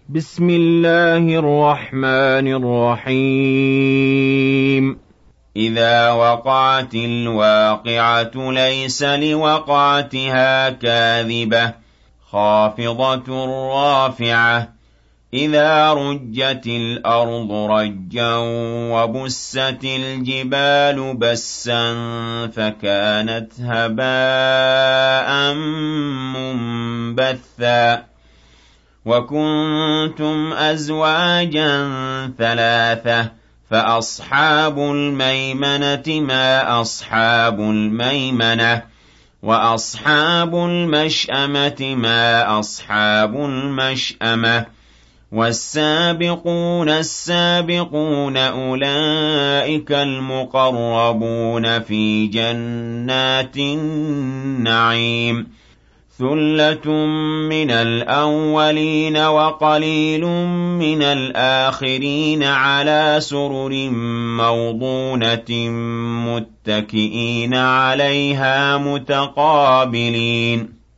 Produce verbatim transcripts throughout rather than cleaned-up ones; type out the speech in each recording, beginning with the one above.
بسم الله الرحمن الرحيم إذا وقعت الواقعة ليس لوقعتها كاذبة خافضة رافعة إذا رجت الأرض رجا وبست الجبال بسا فكانت هباء منبثا وكنتم أزواجا ثلاثة فأصحاب الميمنة ما أصحاب الميمنة وأصحاب المشأمة ما أصحاب المشأمة والسابقون السابقون أولئك المقربون في جنات النعيم ثلة من الأولين وقليل من الآخرين على سرر موضونة متكئين عليها متقابلين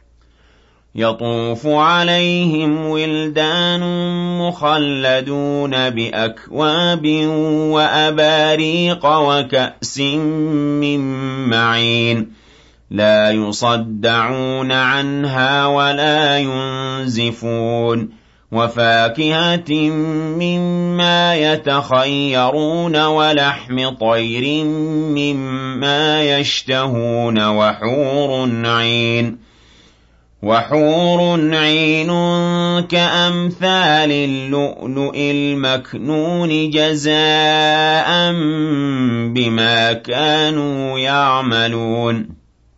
يطوف عليهم ولدان مخلدون بأكواب وأباريق وكأس من معين لا يصدعون عنها ولا ينزفون وفاكهة مما يتخيرون ولحم طير مما يشتهون وحور عين وحور عين كأمثال اللؤلؤ المكنون جزاء بما كانوا يعملون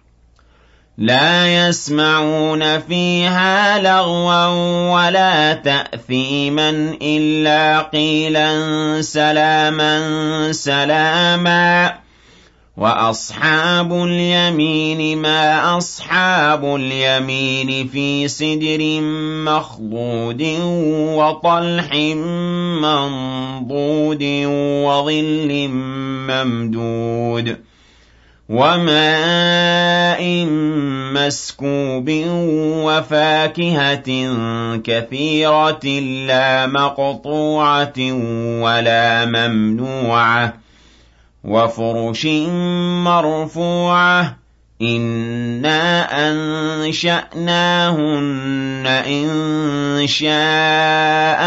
لا يسمعون فيها لغوا ولا تأثيما إلا قيلا سلاما سلاما وأصحاب اليمين ما أصحاب اليمين في سدر مخضود وطلح منضود وظل ممدود وماء مسكوب وفاكهة كثيرة لا مقطوعة ولا ممنوعة وفرش مرفوعة إنا أنشأناهن إن شاء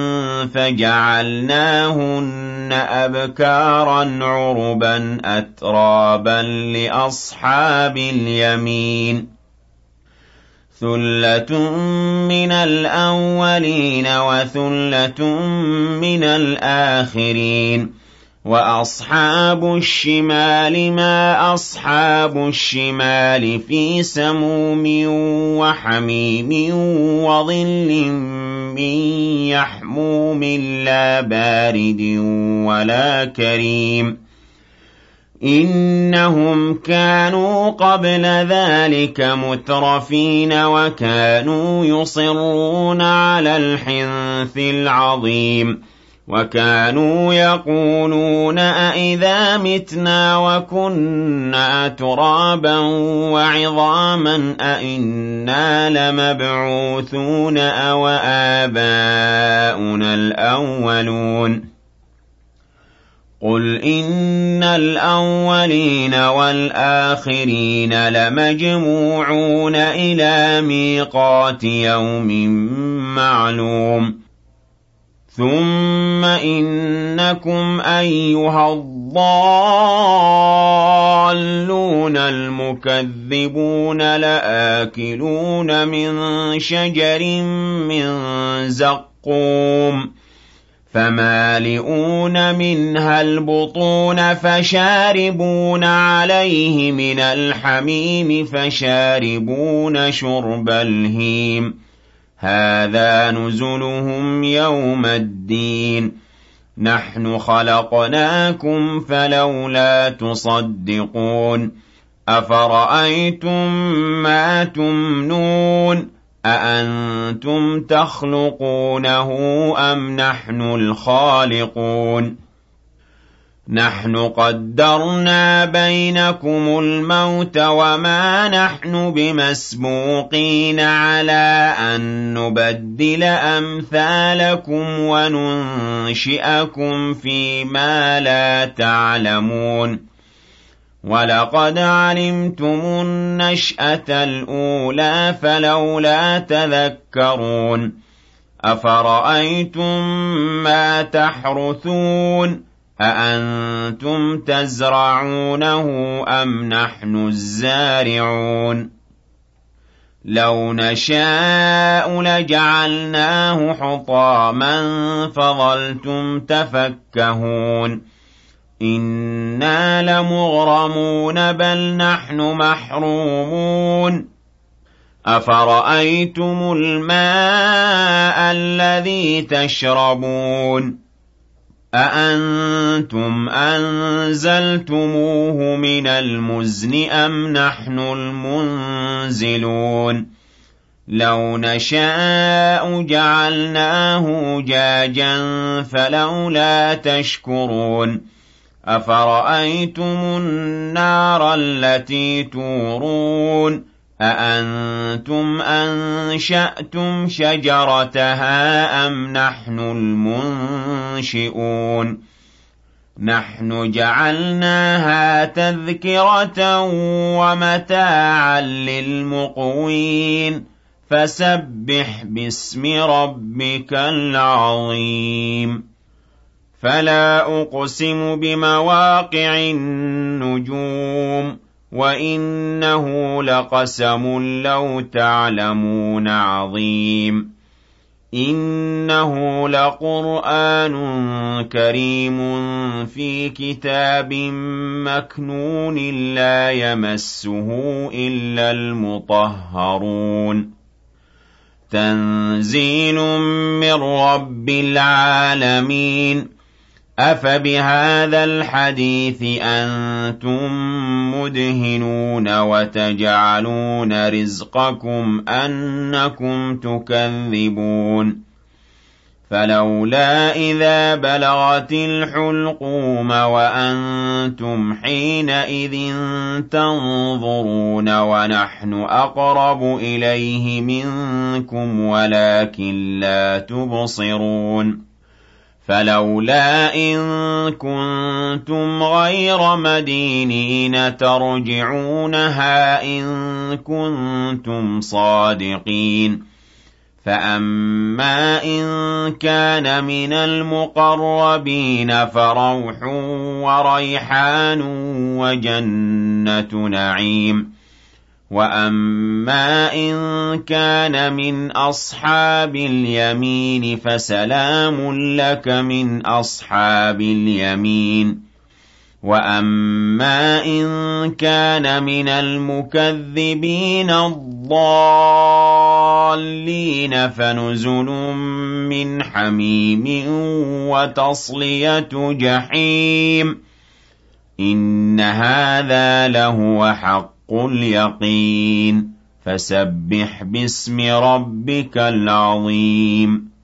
فجعلناهن أبكارا عربا أترابا لأصحاب اليمين ثلة من الأولين وثلة من الآخرين وأصحاب الشمال ما أصحاب الشمال في سموم وحميم وظل من يحموم لا بارد ولا كريم إنهم كانوا قبل ذلك مترفين وكانوا يصرون على الحنث العظيم وكانوا يقولون أئذا متنا وكنا ترابا وعظاما أئنا لمبعوثون أو آباؤنا الأولون قل إن الأولين والآخرين لمجموعون إلى ميقات يوم معلوم ثم إنكم أيها الضالون المكذبون لآكلون من شجر من زقوم فمالئون منها البطون فشاربون عليه من الحميم فشاربون شرب الهيم هذا نزلهم يوم الدين نحن خلقناكم فلولا تصدقون أفرأيتم ما تمنون أأنتم تخلقونه أم نحن الخالقون نحن قدرنا بينكم الموت وما نحن بمسبوقين على أن نبدل أمثالكم وننشئكم فيما لا تعلمون ولقد علمتم النشأة الأولى فلولا تذكرون أفرأيتم ما تحرثون أأنتم تزرعونه أم نحن الزارعون لو نشاء لجعلناه حطاما فظلتم تفكهون إنا لمغرمون بل نحن محرومون أفرأيتم الماء الذي تشربون أأنتم أنزلتموه من المزن أم نحن المنزلون لو نشاء جعلناه جاجا فلولا تشكرون أفرأيتم النار التي تورون أأنتم أنشأتم شجرتها أم نحن المنشئون نحن جعلناها تذكرة ومتاعا للمقوين فسبح باسم ربك العظيم فلا أقسم بمواقع النجوم وإنه لقسم لو تعلمون عظيم إنه لقرآن كريم في كتاب مكنون لا يمسه إلا المطهرون تنزيل من رب العالمين أفبهذا الحديث أنتم مدهنون وتجعلون رزقكم أنكم تكذبون فلولا إذا بلغت الحلقوم وأنتم حينئذ تنظرون ونحن أقرب إليه منكم ولكن لا تبصرون فلولا إن كنتم غير مدينين ترجعونها إن كنتم صادقين فأما إن كان من المقربين فروح وريحان وجنة نعيم وأما إن كان من أصحاب اليمين فسلام لك من أصحاب اليمين وأما إن كان من المكذبين الضالين فنزل من حميم وتصلية جحيم إن هذا لهو حق اليقين فسبح باسم ربك العظيم